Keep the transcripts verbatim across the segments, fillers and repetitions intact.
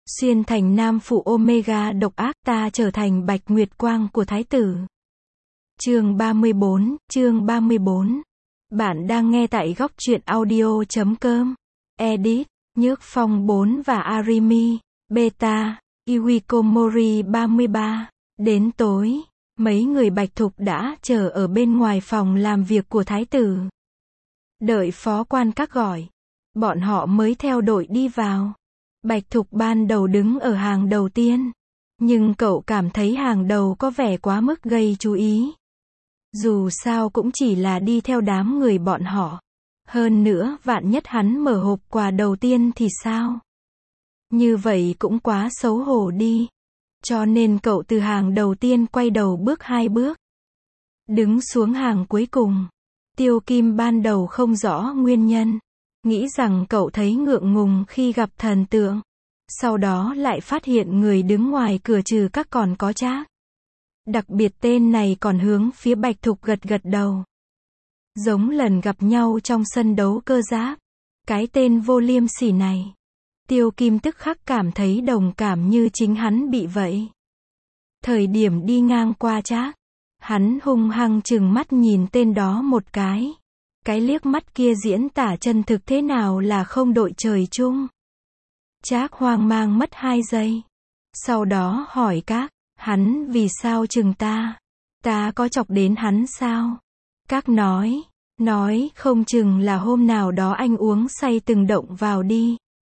Xuyên thành nam phụ Omega độc ác, ta trở thành bạch nguyệt quang của thái tử. Chương ba mươi bốn, chương ba mươi bốn. Bạn đang nghe tại góc truyện audio chấm com. Edit, Nhước Phong bốn và Arimi, Beta, Iwikomori ba mươi ba. Đến tối, mấy người Bạch Thục đã chờ ở bên ngoài phòng làm việc của thái tử. Đợi phó quan các gọi, bọn họ mới theo đội đi vào. Bạch Thục ban đầu đứng ở hàng đầu tiên, nhưng cậu cảm thấy hàng đầu có vẻ quá mức gây chú ý. Dù sao cũng chỉ là đi theo đám người bọn họ. Hơn nữa, vạn nhất hắn mở hộp quà đầu tiên thì sao? Như vậy cũng quá xấu hổ đi. Cho nên cậu từ hàng đầu tiên quay đầu bước hai bước. Đứng xuống hàng cuối cùng. Tiêu Kim ban đầu không rõ nguyên nhân. Nghĩ rằng cậu thấy ngượng ngùng khi gặp thần tượng. Sau đó lại phát hiện người đứng ngoài cửa trừ các còn có Trác. Đặc biệt tên này còn hướng phía Bạch Thục gật gật đầu. Giống lần gặp nhau trong sân đấu cơ giáp. Cái tên vô liêm sỉ này. Tiêu Kim tức khắc cảm thấy đồng cảm như chính hắn bị vậy. Thời điểm đi ngang qua Trác, hắn hung hăng trừng mắt nhìn tên đó một cái. Cái liếc mắt kia diễn tả chân thực thế nào là không đội trời chung. Trác hoang mang mất hai giây. Sau đó hỏi các, hắn vì sao chừng ta? Ta có chọc đến hắn sao? Các nói, nói không chừng là hôm nào đó anh uống say từng động vào đi.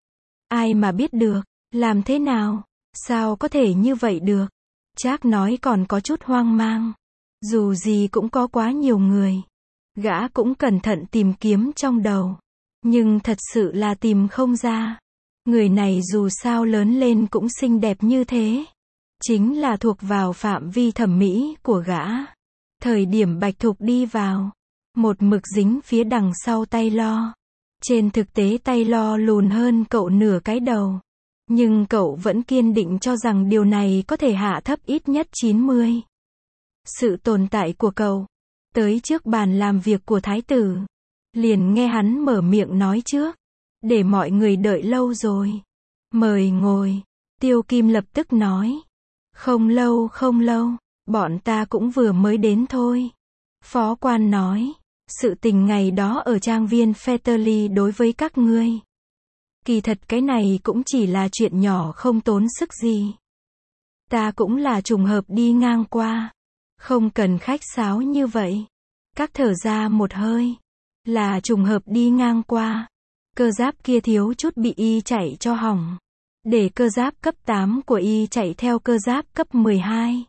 Ai mà biết được, làm thế nào? Sao có thể như vậy được? Trác nói còn có chút hoang mang. Dù gì cũng có quá nhiều người. Gã cũng cẩn thận tìm kiếm trong đầu. Nhưng thật sự là tìm không ra. Người này dù sao lớn lên cũng xinh đẹp như thế. Chính là thuộc vào phạm vi thẩm mỹ của gã. Thời điểm Bạch Thục đi vào, một mực dính phía đằng sau tay lo. Trên thực tế tay lo lùn hơn cậu nửa cái đầu. Nhưng cậu vẫn kiên định cho rằng điều này có thể hạ thấp ít nhất chín mươi. Sự tồn tại của cậu. Tới trước bàn làm việc của thái tử. Liền nghe hắn mở miệng nói trước. Để mọi người đợi lâu rồi. Mời ngồi. Tiêu Kim lập tức nói. Không lâu không lâu. Bọn ta cũng vừa mới đến thôi. Phó quan nói. Sự tình ngày đó ở trang viên Fetterly đối với các ngươi. Kỳ thật cái này cũng chỉ là chuyện nhỏ không tốn sức gì. Ta cũng là trùng hợp đi ngang qua. Không cần khách sáo như vậy. Các thở ra một hơi. Là trùng hợp đi ngang qua. Cơ giáp kia thiếu chút bị y chạy cho hỏng. Để cơ giáp cấp tám của y chạy theo cơ giáp cấp mười hai.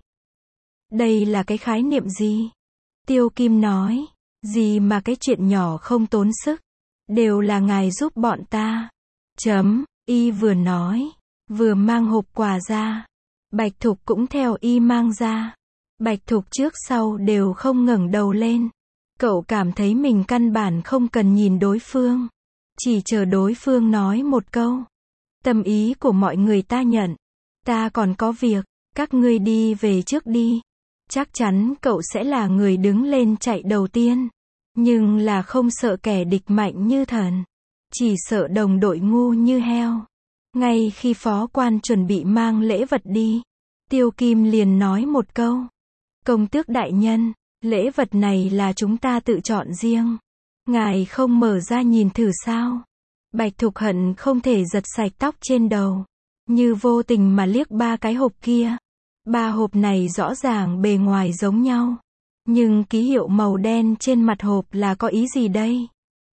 Đây là cái khái niệm gì? Tiêu Kim nói. Gì mà cái chuyện nhỏ không tốn sức. Đều là ngài giúp bọn ta. Chấm, y vừa nói. Vừa mang hộp quà ra. Bạch Thục cũng theo y mang ra. Bạch Thục trước sau đều không ngẩng đầu lên. Cậu cảm thấy mình căn bản không cần nhìn đối phương. Chỉ chờ đối phương nói một câu. Tâm ý của mọi người ta nhận. Ta còn có việc, các ngươi đi về trước đi. Chắc chắn cậu sẽ là người đứng lên chạy đầu tiên. Nhưng là không sợ kẻ địch mạnh như thần. Chỉ sợ đồng đội ngu như heo. Ngay khi phó quan chuẩn bị mang lễ vật đi. Tiêu Kim liền nói một câu. Công tước đại nhân, lễ vật này là chúng ta tự chọn riêng. Ngài không mở ra nhìn thử sao? Bạch Thục hận không thể giật sạch tóc trên đầu. Như vô tình mà liếc ba cái hộp kia. Ba hộp này rõ ràng bề ngoài giống nhau. Nhưng ký hiệu màu đen trên mặt hộp là có ý gì đây?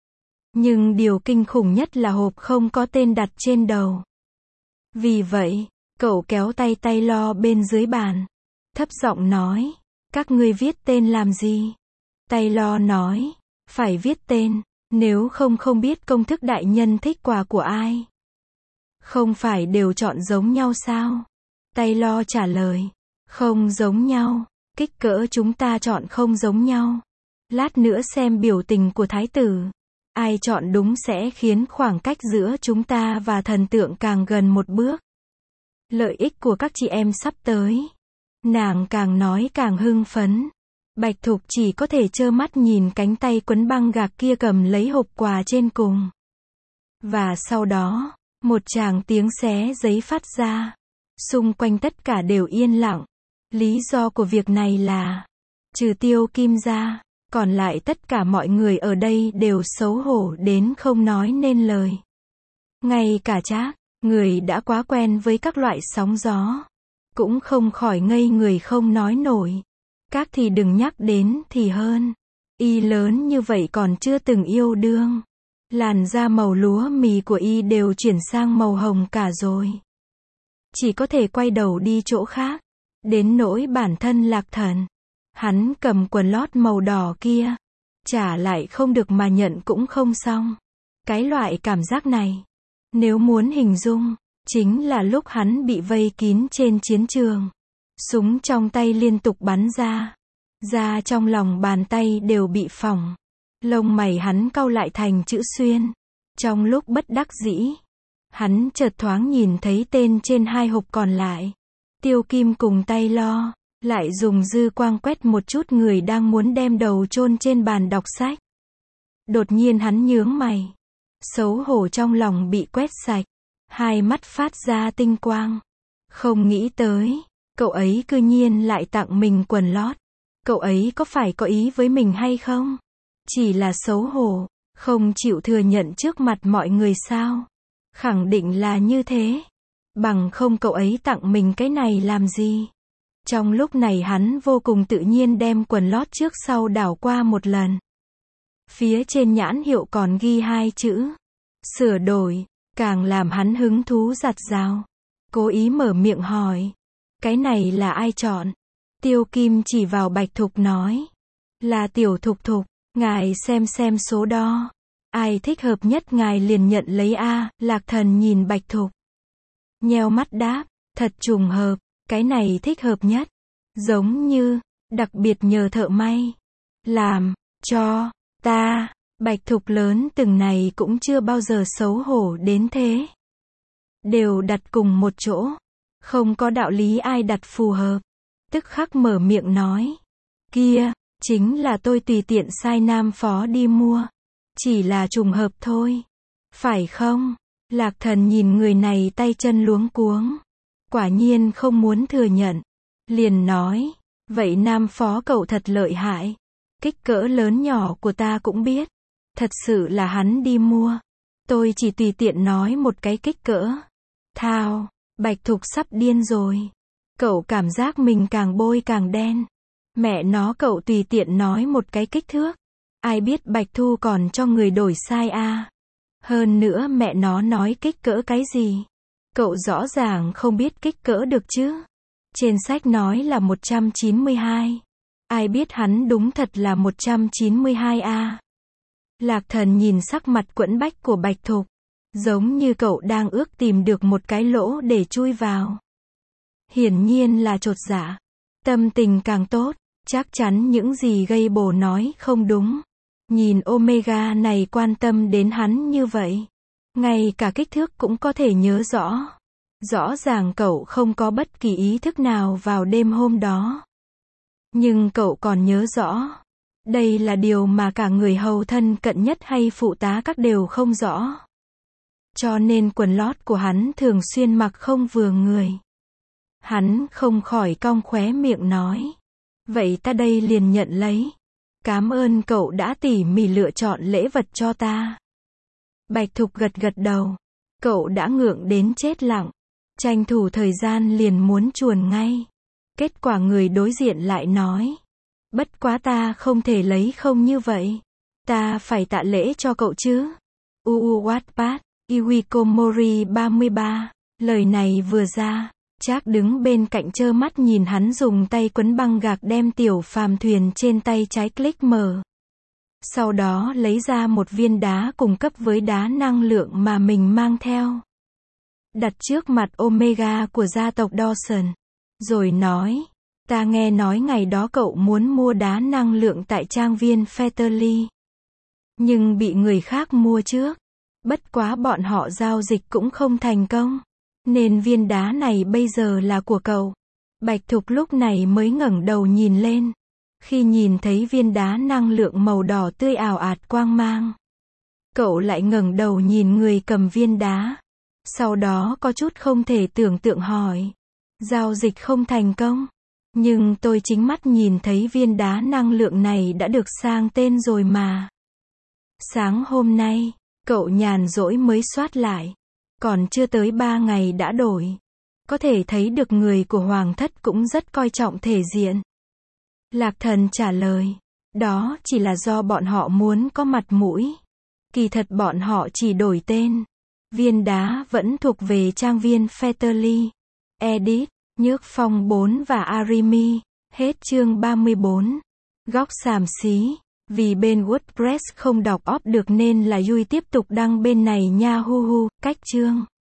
Nhưng điều kinh khủng nhất là hộp không có tên đặt trên đầu. Vì vậy, cậu kéo tay tay lo bên dưới bàn. Thấp giọng nói. Các ngươi viết tên làm gì? Tay lo nói. Phải viết tên. Nếu không không biết công thức đại nhân thích quà của ai. Không phải đều chọn giống nhau sao? Tay lo trả lời. Không giống nhau. Kích cỡ chúng ta chọn không giống nhau. Lát nữa xem biểu tình của thái tử. Ai chọn đúng sẽ khiến khoảng cách giữa chúng ta và thần tượng càng gần một bước. Lợi ích của các chị em sắp tới. Nàng càng nói càng hưng phấn. Bạch Thục chỉ có thể trơ mắt nhìn cánh tay quấn băng gạc kia cầm lấy hộp quà trên cùng. Và sau đó, Một tràng tiếng xé giấy phát ra. Xung quanh tất cả đều yên lặng. Lý do của việc này là, trừ Tiêu Kim ra, còn lại tất cả mọi người ở đây đều xấu hổ đến không nói nên lời. Ngay cả Trác, người đã quá quen với các loại sóng gió, cũng không khỏi ngây người không nói nổi. Các thì đừng nhắc đến thì hơn. Y lớn như vậy còn chưa từng yêu đương. Làn da màu lúa mì của y đều chuyển sang màu hồng cả rồi. Chỉ có thể quay đầu đi chỗ khác. Đến nỗi bản thân Lạc Thần, hắn cầm quần lót màu đỏ kia, trả lại không được mà nhận cũng không xong. Cái loại cảm giác này, nếu muốn hình dung, chính là lúc hắn bị vây kín trên chiến trường. Súng trong tay liên tục bắn ra. Da trong lòng bàn tay đều bị phỏng. Lông mày hắn cau lại thành chữ xuyên. Trong lúc bất đắc dĩ, hắn chợt thoáng nhìn thấy tên trên hai hộp còn lại. Tiêu Kim cùng tay lo, lại dùng dư quang quét một chút người đang muốn đem đầu chôn trên bàn đọc sách. Đột nhiên hắn nhướng mày. Xấu hổ trong lòng bị quét sạch. Hai mắt phát ra tinh quang. Không nghĩ tới, cậu ấy cư nhiên lại tặng mình quần lót. Cậu ấy có phải có ý với mình hay không? Chỉ là xấu hổ, không chịu thừa nhận trước mặt mọi người sao? Khẳng định là như thế. Bằng không cậu ấy tặng mình cái này làm gì? Trong lúc này hắn vô cùng tự nhiên đem quần lót trước sau đảo qua một lần. Phía trên nhãn hiệu còn ghi hai chữ sửa đổi, càng làm hắn hứng thú giặt rào. Cố ý mở miệng hỏi, cái này là ai chọn? Tiêu Kim chỉ vào Bạch Thục nói, là Tiểu Thục Thục, ngài xem xem số đo. Ai thích hợp nhất ngài liền nhận lấy a. Lạc Thần nhìn Bạch Thục, nheo mắt đáp, thật trùng hợp, cái này thích hợp nhất. Giống như, đặc biệt nhờ thợ may làm cho ta. Bạch Thục lớn từng này cũng chưa bao giờ xấu hổ đến thế. Đều đặt cùng một chỗ, không có đạo lý ai đặt phù hợp. Tức khắc mở miệng nói, kia, chính là tôi tùy tiện sai Nam Phó đi mua. Chỉ là trùng hợp thôi. Phải không? Lạc Thần nhìn người này tay chân luống cuống. Quả nhiên không muốn thừa nhận. Liền nói, vậy Nam Phó cậu thật lợi hại. Kích cỡ lớn nhỏ của ta cũng biết. Thật sự là hắn đi mua. Tôi chỉ tùy tiện nói một cái kích cỡ. Thao, Bạch Thục sắp điên rồi. Cậu cảm giác mình càng bôi càng đen. Mẹ nó cậu tùy tiện nói một cái kích thước. Ai biết Bạch Thu còn cho người đổi sai a. À. Hơn nữa mẹ nó nói kích cỡ cái gì. Cậu rõ ràng không biết kích cỡ được chứ. Trên sách nói là một trăm chín mươi hai. Ai biết hắn đúng thật là một trăm chín mươi hai a. À. Lạc Thần nhìn sắc mặt quẫn bách của Bạch Thục. Giống như cậu đang ước tìm được một cái lỗ để chui vào. Hiển nhiên là chột dạ. Tâm tình càng tốt, chắc chắn những gì gây bồ nói không đúng. Nhìn Omega này quan tâm đến hắn như vậy. Ngay cả kích thước cũng có thể nhớ rõ. Rõ ràng cậu không có bất kỳ ý thức nào vào đêm hôm đó. Nhưng cậu còn nhớ rõ. Đây là điều mà cả người hầu thân cận nhất hay phụ tá các đều không rõ. Cho nên quần lót của hắn thường xuyên mặc không vừa người. Hắn không khỏi cong khóe miệng nói. Vậy ta đây liền nhận lấy. Cảm ơn cậu đã tỉ mỉ lựa chọn lễ vật cho ta. Bạch Thục gật gật đầu. Cậu đã ngượng đến chết lặng. Tranh thủ thời gian liền muốn chuồn ngay. Kết quả người đối diện lại nói. Bất quá ta không thể lấy không như vậy. Ta phải tạ lễ cho cậu chứ. Uu Wattpad, Iwikomori ba mươi ba. Lời này vừa ra. Trác đứng bên cạnh trơ mắt nhìn hắn dùng tay quấn băng gạc đem tiểu phàm thuyền trên tay trái click mở. Sau đó lấy ra một viên đá cùng cấp với đá năng lượng mà mình mang theo. Đặt trước mặt Omega của gia tộc Dawson. Rồi nói, ta nghe nói ngày đó cậu muốn mua đá năng lượng tại trang viên Fetterly. Nhưng bị người khác mua trước. Bất quá bọn họ giao dịch cũng không thành công. Nên viên đá này bây giờ là của cậu. Bạch Thục lúc này mới ngẩng đầu nhìn lên. Khi nhìn thấy viên đá năng lượng màu đỏ tươi ảo ạt quang mang. Cậu lại ngẩng đầu nhìn người cầm viên đá. Sau đó có chút không thể tưởng tượng hỏi. Giao dịch không thành công. Nhưng tôi chính mắt nhìn thấy viên đá năng lượng này đã được sang tên rồi mà. Sáng hôm nay, cậu nhàn rỗi mới soát lại. Còn chưa tới ba ngày đã đổi. Có thể thấy được người của Hoàng thất cũng rất coi trọng thể diện. Lạc Thần trả lời. Đó chỉ là do bọn họ muốn có mặt mũi. Kỳ thật bọn họ chỉ đổi tên. Viên đá vẫn thuộc về trang viên Fetterly. Edit, Nhước Phong bốn và Arimi. Hết chương ba mươi bốn. Góc xàm xí. Vì bên WordPress không đọc op được nên là Yui tiếp tục đăng bên này nha hu hu. Cách chương.